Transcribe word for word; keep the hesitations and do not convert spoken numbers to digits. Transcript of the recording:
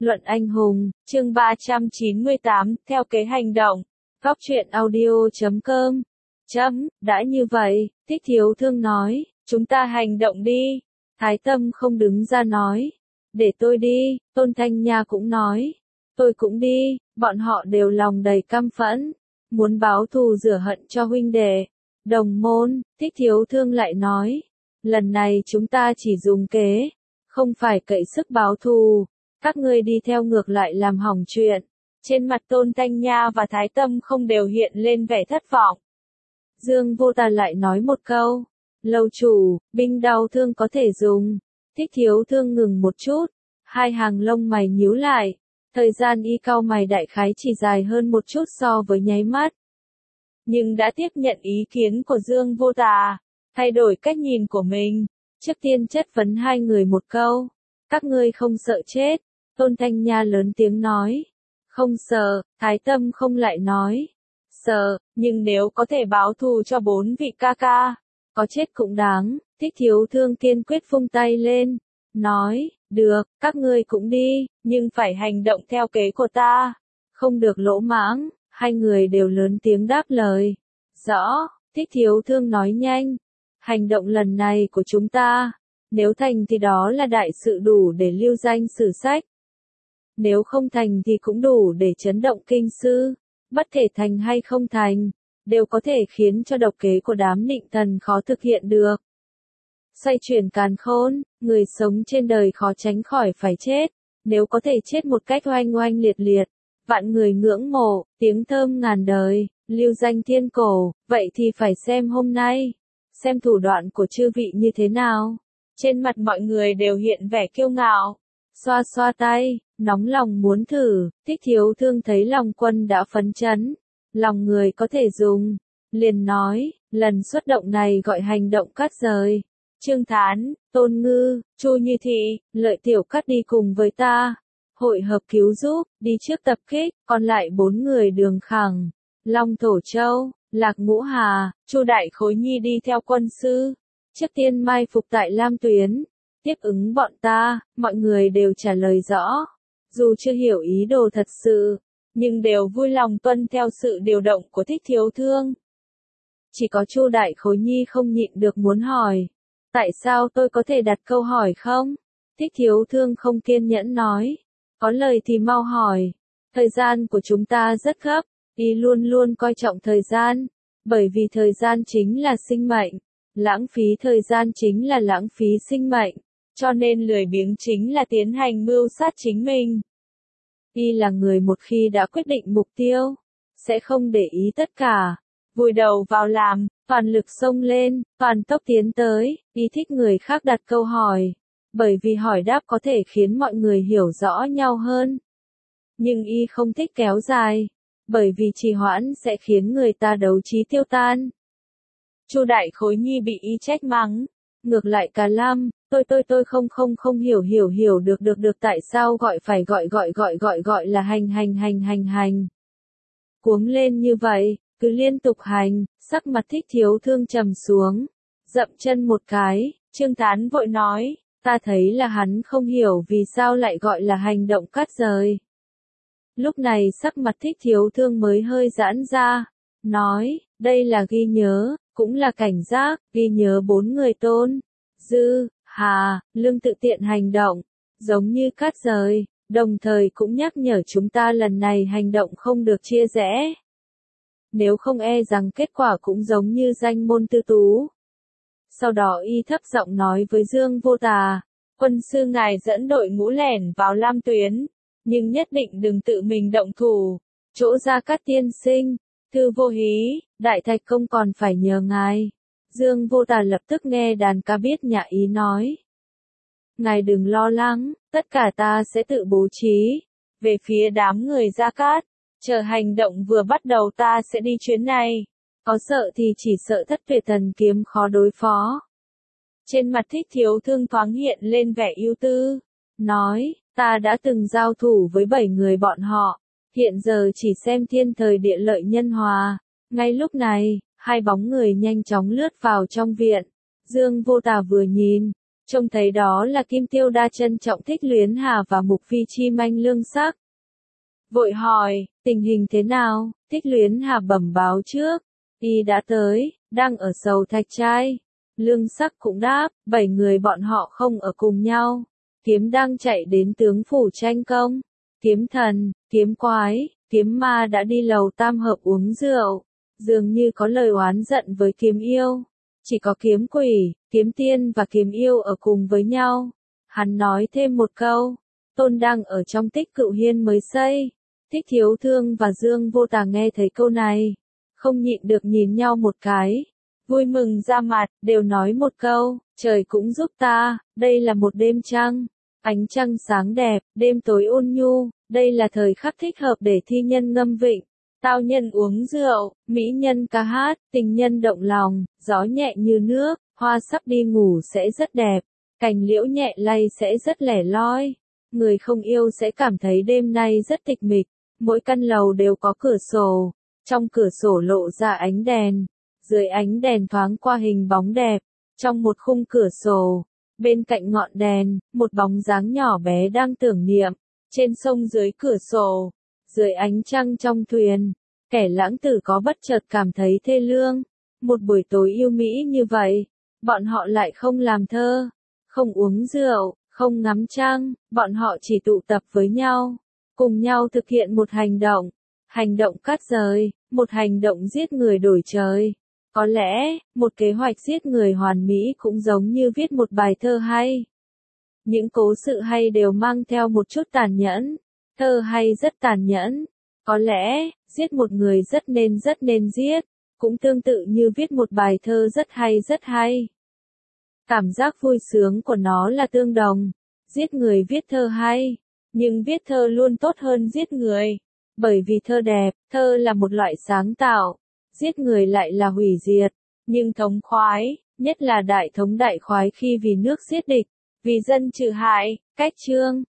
Luận anh hùng, chương ba trăm chín mươi tám, theo kế hành động. Góc truyện audio chấm com. Chấm, đã như vậy, Thích Thiếu Thương nói, chúng ta hành động đi. Thái Tâm không đứng ra nói, để tôi đi, Tôn Thanh Nha cũng nói, tôi cũng đi, bọn họ đều lòng đầy căm phẫn, muốn báo thù rửa hận cho huynh đệ. Đồng môn, Thích Thiếu Thương lại nói, lần này chúng ta chỉ dùng kế, không phải cậy sức báo thù. Các ngươi đi theo ngược lại làm hỏng chuyện. Trên mặt Tôn Thanh Nha và Thái Tâm không đều hiện lên vẻ thất vọng. Dương Vô Tà lại nói một câu. Lâu chủ, binh đau thương có thể dùng. Thích Thiếu Thương ngừng một chút. Hai hàng lông mày nhíu lại. Thời gian y cau mày đại khái chỉ dài hơn một chút so với nháy mắt. Nhưng đã tiếp nhận ý kiến của Dương Vô Tà. Thay đổi cách nhìn của mình. Trước tiên chất vấn hai người một câu. Các ngươi không sợ chết. Tôn Thanh Nha lớn tiếng nói. Không sợ, Thái Tâm không lại nói. Sợ, nhưng nếu có thể báo thù cho bốn vị ca ca, có chết cũng đáng. Thích Thiếu Thương kiên quyết vung tay lên. Nói, được, các ngươi cũng đi, nhưng phải hành động theo kế của ta. Không được lỗ mãng, hai người đều lớn tiếng đáp lời. Rõ, Thích Thiếu Thương nói nhanh. Hành động lần này của chúng ta, nếu thành thì đó là đại sự đủ để lưu danh sử sách. Nếu không thành thì cũng đủ để chấn động kinh sư, bất kể thành hay không thành, đều có thể khiến cho độc kế của đám Nịnh Thần khó thực hiện được. Xoay chuyển càn khôn, người sống trên đời khó tránh khỏi phải chết, nếu có thể chết một cách oanh oanh liệt liệt, vạn người ngưỡng mộ, tiếng thơm ngàn đời, lưu danh thiên cổ, vậy thì phải xem hôm nay, xem thủ đoạn của chư vị như thế nào. Trên mặt mọi người đều hiện vẻ kiêu ngạo, xoa xoa tay, nóng lòng muốn thử. Thích Thiếu Thương thấy lòng quân đã phấn chấn, lòng người có thể dùng, liền nói, lần xuất động này gọi hành động cắt rời. Trương Thán, Tôn Ngư, Chu Như Thị, Lợi Tiểu Cắt đi cùng với ta, hội hợp cứu giúp, đi trước tập kích, còn lại bốn người Đường Khẳng, Long Thổ Châu, Lạc Ngũ Hà, Chu Đại Khối Nhi đi theo quân sư, trước tiên mai phục tại Lam Tuyến, tiếp ứng bọn ta. Mọi người đều trả lời rõ, dù chưa hiểu ý đồ thật sự, nhưng đều vui lòng tuân theo sự điều động của Thích Thiếu Thương. Chỉ có Chu Đại Khối Nhi không nhịn được muốn hỏi, tại sao tôi có thể đặt câu hỏi không? Thích Thiếu Thương không kiên nhẫn nói, có lời thì mau hỏi, thời gian của chúng ta rất gấp, y luôn luôn coi trọng thời gian, bởi vì thời gian chính là sinh mệnh, lãng phí thời gian chính là lãng phí sinh mệnh, cho nên lười biếng chính là tiến hành mưu sát chính mình. Y là người một khi đã quyết định mục tiêu, sẽ không để ý tất cả, vùi đầu vào làm, toàn lực xông lên, toàn tốc tiến tới. Y thích người khác đặt câu hỏi, bởi vì hỏi đáp có thể khiến mọi người hiểu rõ nhau hơn. Nhưng y không thích kéo dài, bởi vì trì hoãn sẽ khiến người ta đấu trí tiêu tan. Chu Đại Khối Nhi bị y trách mắng, ngược lại Cả Lam, tôi tôi tôi không không không hiểu hiểu hiểu được được được tại sao gọi phải gọi gọi gọi gọi gọi là hành hành hành hành hành. Cuống lên như vậy, cứ liên tục hành, sắc mặt Thích Thiếu Thương trầm xuống, dậm chân một cái. Trương Thán vội nói, ta thấy là hắn không hiểu vì sao lại gọi là hành động cắt rời. Lúc này sắc mặt Thích Thiếu Thương mới hơi giãn ra, nói, đây là ghi nhớ, cũng là cảnh giác, ghi nhớ bốn người Tôn, Dư, Hà, Lương tự tiện hành động, giống như cắt rời, đồng thời cũng nhắc nhở chúng ta lần này hành động không được chia rẽ. Nếu không e rằng kết quả cũng giống như danh môn tư tú. Sau đó y thấp giọng nói với Dương Vô Tà, quân sư ngài dẫn đội ngũ lẻn vào Lam Tuyến, nhưng nhất định đừng tự mình động thủ, chỗ Gia Cát tiên sinh, Thư Vô Hí, Đại Thạch Công còn phải nhờ ngài. Dương Vô Tà lập tức nghe đàn ca biết nhã ý nói. Ngài đừng lo lắng, tất cả ta sẽ tự bố trí. Về phía đám người Gia Cát, chờ hành động vừa bắt đầu ta sẽ đi chuyến này. Có sợ thì chỉ sợ Thất Tuyệt Thần Kiếm khó đối phó. Trên mặt Thích Thiếu Thương thoáng hiện lên vẻ ưu tư. Nói, ta đã từng giao thủ với bảy người bọn họ. Hiện giờ chỉ xem thiên thời địa lợi nhân hòa. Ngay lúc này, hai bóng người nhanh chóng lướt vào trong viện. Dương Vô Tà vừa nhìn, Trông thấy đó là Kim Tiêu Đa trân trọng Thích Luyến Hà và Mục Vi chi manh lương sắc. Vội hỏi, tình hình thế nào? Thích Luyến Hà bẩm báo trước. Y đã tới, đang ở Sầu Thạch Trai. Lương sắc cũng đáp, bảy người bọn họ không ở cùng nhau. Kiếm đang chạy đến tướng phủ tranh công. Kiếm thần, kiếm quái, kiếm ma đã đi lầu tam hợp uống rượu. Dường như có lời oán giận với kiếm yêu. Chỉ có kiếm quỷ, kiếm tiên và kiếm yêu ở cùng với nhau. Hắn nói thêm một câu. Tôn đang ở trong Tích Cựu Hiên mới xây. Thích Thiếu Thương và Dương Vô Tà nghe thấy câu này. Không nhịn được nhìn nhau một cái. Vui mừng ra mặt, đều nói một câu. Trời cũng giúp ta, đây là một đêm trăng. Ánh trăng sáng đẹp, đêm tối ôn nhu. Đây là thời khắc thích hợp để thi nhân ngâm vịnh. Tao nhân uống rượu, mỹ nhân ca hát, tình nhân động lòng, gió nhẹ như nước, hoa sắp đi ngủ sẽ rất đẹp, cành liễu nhẹ lay sẽ rất lẻ loi. Người không yêu sẽ cảm thấy đêm nay rất tịch mịch, mỗi căn lầu đều có cửa sổ, trong cửa sổ lộ ra ánh đèn, dưới ánh đèn thoáng qua hình bóng đẹp, trong một khung cửa sổ, bên cạnh ngọn đèn, một bóng dáng nhỏ bé đang tưởng niệm, trên sông dưới cửa sổ. Dưới ánh trăng trong thuyền, kẻ lãng tử có bất chợt cảm thấy thê lương. Một buổi tối yêu mỹ như vậy, bọn họ lại không làm thơ, không uống rượu, không ngắm trăng, bọn họ chỉ tụ tập với nhau, cùng nhau thực hiện một hành động. Hành động cắt rời, một hành động giết người đổi trời. Có lẽ, một kế hoạch giết người hoàn mỹ cũng giống như viết một bài thơ hay. Những cố sự hay đều mang theo một chút tàn nhẫn. Thơ hay rất tàn nhẫn. Có lẽ, giết một người rất nên rất nên giết, cũng tương tự như viết một bài thơ rất hay rất hay. Cảm giác vui sướng của nó là tương đồng. Giết người viết thơ hay, nhưng viết thơ luôn tốt hơn giết người. Bởi vì thơ đẹp, thơ là một loại sáng tạo, giết người lại là hủy diệt. Nhưng thống khoái, nhất là đại thống đại khoái khi vì nước giết địch, vì dân trừ hại. Cách chương